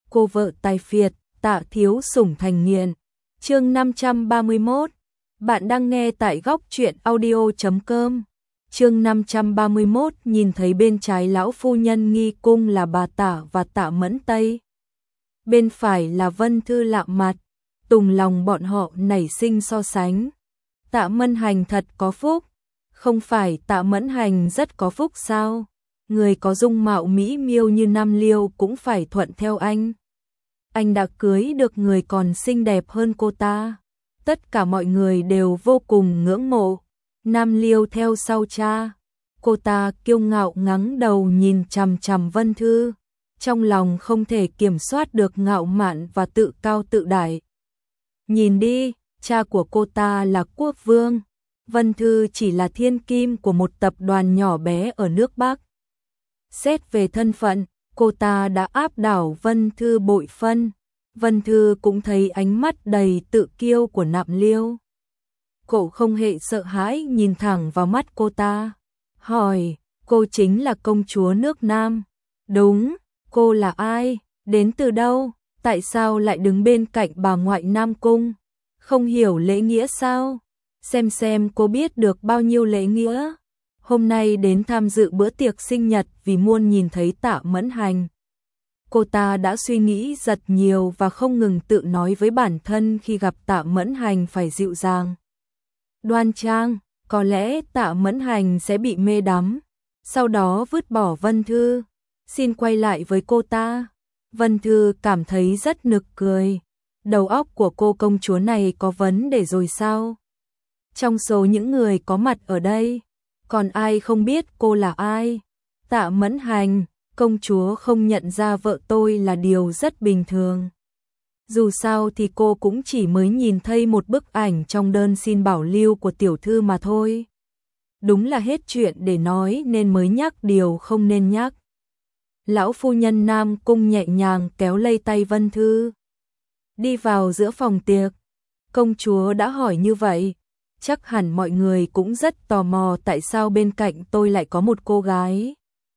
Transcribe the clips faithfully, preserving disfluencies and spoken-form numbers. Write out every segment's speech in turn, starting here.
cô vợ tài phiệt, Tạ thiếu sủng thành nghiện. Chương năm trăm ba mươi mốt. Bạn đang nghe tại góc truyện audio chấm com. Chương năm trăm ba mươi mốt, nhìn thấy bên trái lão phu nhân nghi cung là bà Tạ và Tạ Mẫn Tây. Bên phải là Vân Thư lạ mặt, tùng lòng bọn họ nảy sinh so sánh. Tạ Mẫn Hành thật có phúc, không phải Tạ Mẫn Hành rất có phúc sao? Người có dung mạo mỹ miêu như Nam Liêu cũng phải thuận theo anh. Anh đã cưới được người còn xinh đẹp hơn cô ta. Tất cả mọi người đều vô cùng ngưỡng mộ. Nam Liêu theo sau cha. Cô ta kiêu ngạo ngẩng đầu nhìn chằm chằm Vân Thư, trong lòng không thể kiểm soát được ngạo mạn và tự cao tự đại. Nhìn đi, cha của cô ta là quốc vương, Vân Thư chỉ là thiên kim của một tập đoàn nhỏ bé ở nước Bắc. Xét về thân phận, cô ta đã áp đảo Vân Thư bội phân. Vân Thư cũng thấy ánh mắt đầy tự kiêu của Nam Liêu. Cậu không hề sợ hãi nhìn thẳng vào mắt cô ta, hỏi, cô chính là công chúa nước Nam? Đúng, cô là ai? Đến từ đâu? Tại sao lại đứng bên cạnh bà ngoại Nam Cung? Không hiểu lễ nghĩa sao? Xem xem cô biết được bao nhiêu lễ nghĩa. Hôm nay đến tham dự bữa tiệc sinh nhật vì muốn nhìn thấy Tạ Mẫn Hành. Cô ta đã suy nghĩ rất nhiều và không ngừng tự nói với bản thân khi gặp Tạ Mẫn Hành phải dịu dàng, đoan trang, có lẽ Tạ Mẫn Hành sẽ bị mê đắm, sau đó vứt bỏ Vân Thư, xin quay lại với cô ta. Vân Thư cảm thấy rất nực cười, đầu óc của cô công chúa này có vấn đề rồi sao? Trong số những người có mặt ở đây, còn ai không biết cô là ai? Tạ Mẫn Hành, công chúa không nhận ra vợ tôi là điều rất bình thường. Dù sao thì cô cũng chỉ mới nhìn thấy một bức ảnh trong đơn xin bảo lưu của tiểu thư mà thôi. Đúng là hết chuyện để nói nên mới nhắc điều không nên nhắc. Lão phu nhân Nam Cung nhẹ nhàng kéo lây tay Vân Thư, đi vào giữa phòng tiệc. Công chúa đã hỏi như vậy, chắc hẳn mọi người cũng rất tò mò tại sao bên cạnh tôi lại có một cô gái.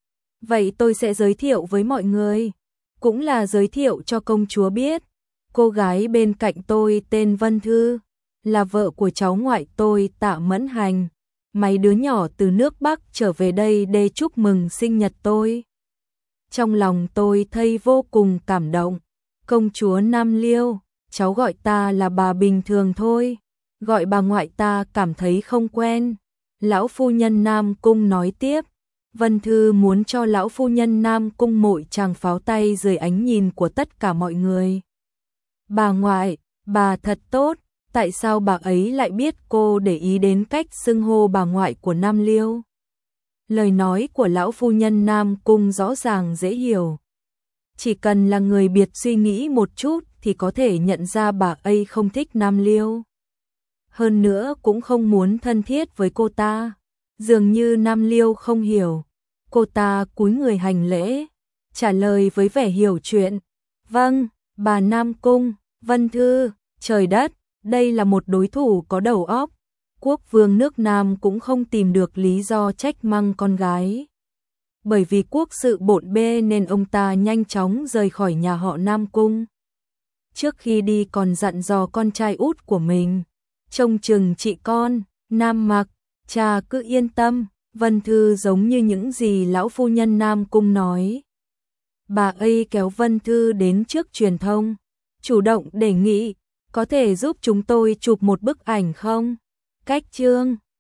Vậy tôi sẽ giới thiệu với mọi người, cũng là giới thiệu cho công chúa biết. Cô gái bên cạnh tôi tên Vân Thư, là vợ của cháu ngoại tôi Tạ Mẫn Hành. Mấy đứa nhỏ từ nước Bắc trở về đây để chúc mừng sinh nhật tôi. Trong lòng tôi thấy vô cùng cảm động. Công chúa Nam Liêu, cháu gọi ta là bà bình thường thôi, gọi bà ngoại ta cảm thấy không quen. Lão phu nhân Nam Cung nói tiếp. Vân Thư muốn cho lão phu nhân Nam Cung mội chàng pháo tay dưới ánh nhìn của tất cả mọi người. Bà ngoại, bà thật tốt, tại sao bà ấy lại biết cô để ý đến cách xưng hô bà ngoại của Nam Liêu? Lời nói của lão phu nhân Nam Cung rõ ràng dễ hiểu. Chỉ cần là người biệt suy nghĩ một chút thì có thể nhận ra bà ấy không thích Nam Liêu. Hơn nữa cũng không muốn thân thiết với cô ta. Dường như Nam Liêu không hiểu. Cô ta cúi người hành lễ, trả lời với vẻ hiểu chuyện. Vâng, bà Nam Cung. Vân Thư, trời đất, đây là một đối thủ có đầu óc. Quốc vương nước Nam cũng không tìm được lý do trách mắng con gái. Bởi vì quốc sự bộn bê nên ông ta nhanh chóng rời khỏi nhà họ Nam Cung. Trước khi đi còn dặn dò con trai út của mình, trông chừng chị con, Nam Mặc, cha cứ yên tâm. Vân Thư giống như những gì lão phu nhân Nam Cung nói. Bà ấy kéo Vân Thư đến trước truyền thông, chủ động đề nghị, có thể giúp chúng tôi chụp một bức ảnh không? Cách chương,